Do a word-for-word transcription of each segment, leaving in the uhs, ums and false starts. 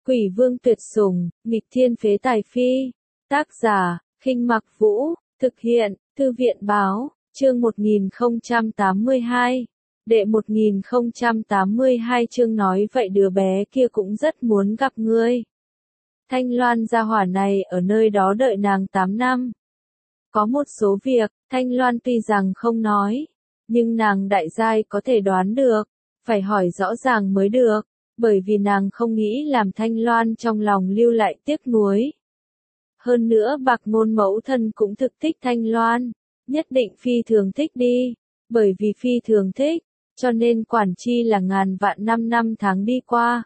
Quỷ vương tuyệt sủng, nghịch thiên phế tài phi. Tác giả, Khinh Mặc Vũ, thực hiện, Thư viện báo, chương một nghìn không trăm tám mươi hai. Đệ một nghìn không trăm tám mươi hai chương nói vậy đứa bé kia cũng rất muốn gặp ngươi. Thanh Loan gia hỏa này ở nơi đó đợi nàng tám năm. Có một số việc, Thanh Loan tuy rằng không nói, nhưng nàng đại giai có thể đoán được, phải hỏi rõ ràng mới được, bởi vì nàng không nghĩ làm Thanh Loan trong lòng lưu lại tiếc nuối. Hơn nữa Bạc Ngôn mẫu thân cũng thực thích Thanh Loan, nhất định phi thường thích đi, bởi vì phi thường thích, cho nên quản chi là ngàn vạn năm năm tháng đi qua.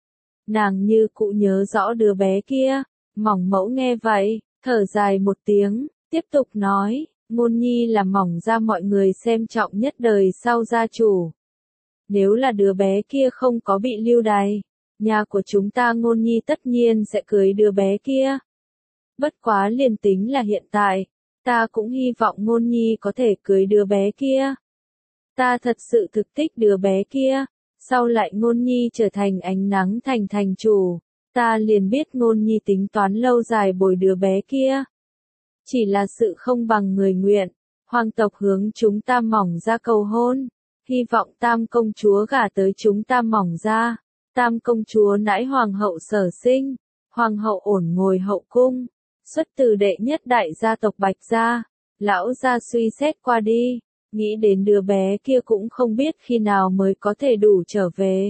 Nàng như cụ nhớ rõ đứa bé kia, Mỏng mẫu nghe vậy, thở dài một tiếng, tiếp tục nói, Ngôn nhi là Mỏng gia mọi người xem trọng nhất đời sau gia chủ. Nếu là đứa bé kia không có bị lưu đày, nhà của chúng ta Ngôn nhi tất nhiên sẽ cưới đứa bé kia. Bất quá liền tính là hiện tại, ta cũng hy vọng Ngôn nhi có thể cưới đứa bé kia. Ta thật sự thực thích đứa bé kia, sau lại Ngôn nhi trở thành ánh nắng thành thành chủ, ta liền biết Ngôn nhi tính toán lâu dài bồi đứa bé kia. Chỉ là sự không bằng người nguyện, hoàng tộc hướng chúng ta Mỏng gia cầu hôn, hy vọng Tam công chúa gả tới chúng ta Mỏng gia. Tam công chúa nãi hoàng hậu sở sinh, hoàng hậu ổn ngồi hậu cung, xuất từ đệ nhất đại gia tộc Bạch gia. Lão gia suy xét qua đi, nghĩ đến đứa bé kia cũng không biết khi nào mới có thể đủ trở về.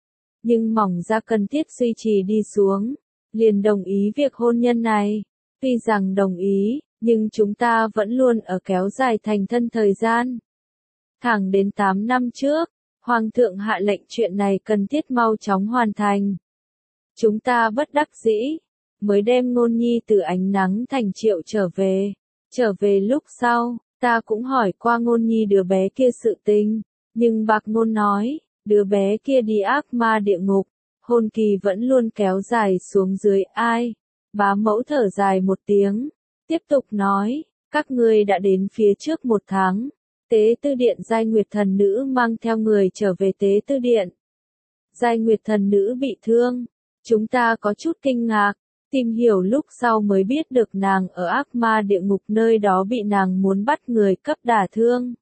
Nhưng Mỏng gia cần thiết duy trì đi xuống, liền đồng ý việc hôn nhân này. Tuy rằng đồng ý, nhưng chúng ta vẫn luôn ở kéo dài thành thân thời gian. Thẳng đến tám năm trước, Hoàng thượng hạ lệnh chuyện này cần thiết mau chóng hoàn thành. Chúng ta bất đắc dĩ, mới đem Ngôn nhi từ ánh nắng thành triệu trở về. Trở về lúc sau, ta cũng hỏi qua Ngôn nhi đứa bé kia sự tình, nhưng Bạc Ngôn nói, đứa bé kia đi ác ma địa ngục, hôn kỳ vẫn luôn kéo dài xuống dưới. Ai? Bá mẫu thở dài một tiếng, tiếp tục nói, các ngươi đã đến phía trước một tháng. Tế Tư Điện Giai Nguyệt Thần Nữ mang theo người trở về Tế Tư Điện. Giai Nguyệt Thần Nữ bị thương, chúng ta có chút kinh ngạc, tìm hiểu lúc sau mới biết được nàng ở ác ma địa ngục nơi đó bị nàng muốn bắt người cấp đả thương.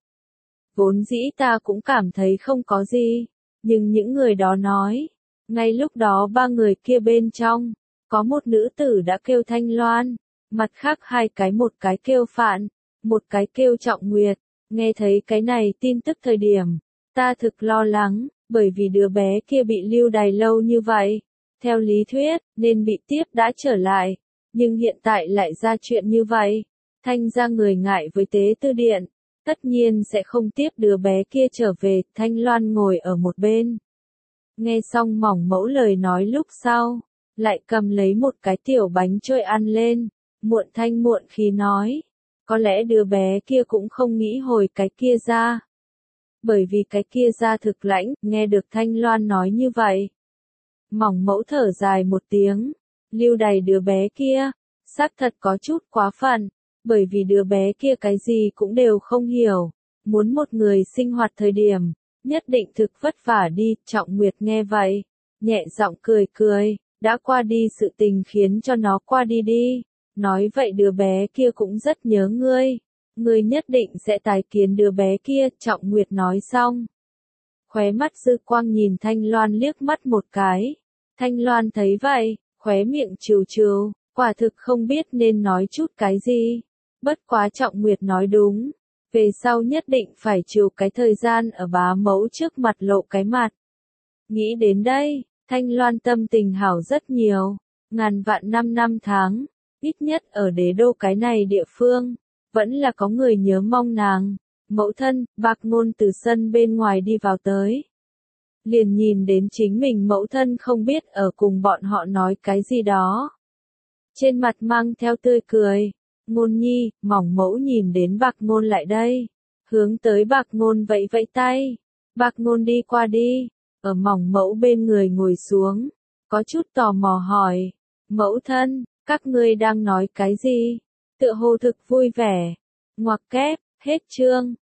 Vốn dĩ ta cũng cảm thấy không có gì, nhưng những người đó nói, ngay lúc đó ba người kia bên trong, có một nữ tử đã kêu Thanh Loan, mặt khác hai cái một cái kêu Phạn, một cái kêu Trọng Nguyệt. Nghe thấy cái này tin tức thời điểm, ta thực lo lắng, bởi vì đứa bé kia bị lưu đày lâu như vậy. Theo lý thuyết, nên bị tiếp đã trở lại, nhưng hiện tại lại ra chuyện như vậy. Thanh gia người ngại với Tế Tư Điện, tất nhiên sẽ không tiếp đứa bé kia trở về. Thanh Loan ngồi ở một bên. Nghe xong Mỏng mẫu lời nói lúc sau, lại cầm lấy một cái tiểu bánh trôi ăn lên, muộn thanh muộn khí nói. Có lẽ đứa bé kia cũng không nghĩ hồi cái kia ra. Bởi vì cái kia ra thực lãnh, nghe được Thanh Loan nói như vậy. Mỏng mẫu thở dài một tiếng, lưu đày đứa bé kia, xác thật có chút quá phận, bởi vì đứa bé kia cái gì cũng đều không hiểu, muốn một người sinh hoạt thời điểm, nhất định thực vất vả đi. Trọng Nguyệt nghe vậy, nhẹ giọng cười cười, đã qua đi sự tình khiến cho nó qua đi đi. Nói vậy đứa bé kia cũng rất nhớ ngươi, ngươi nhất định sẽ tái kiến đứa bé kia. Trọng Nguyệt nói xong, khóe mắt dư quang nhìn Thanh Loan liếc mắt một cái. Thanh Loan thấy vậy, khóe miệng trừ trừ, quả thực không biết nên nói chút cái gì. Bất quá Trọng Nguyệt nói đúng, về sau nhất định phải trừ cái thời gian ở bá mẫu trước mặt lộ cái mặt. Nghĩ đến đây, Thanh Loan tâm tình hảo rất nhiều, ngàn vạn năm năm tháng. Ít nhất ở đế đô cái này địa phương, vẫn là có người nhớ mong nàng. Mẫu thân, Bạc Ngôn từ sân bên ngoài đi vào tới. Liền nhìn đến chính mình mẫu thân không biết ở cùng bọn họ nói cái gì đó. Trên mặt mang theo tươi cười. Ngôn nhi, Mỏng mẫu nhìn đến Bạc Ngôn lại đây. Hướng tới Bạc Ngôn vẫy vẫy tay. Bạc Ngôn đi qua đi, ở Mỏng mẫu bên người ngồi xuống. Có chút tò mò hỏi, mẫu thân, các ngươi đang nói cái gì? Tựa hồ thực vui vẻ. Ngoặc kép, hết chương.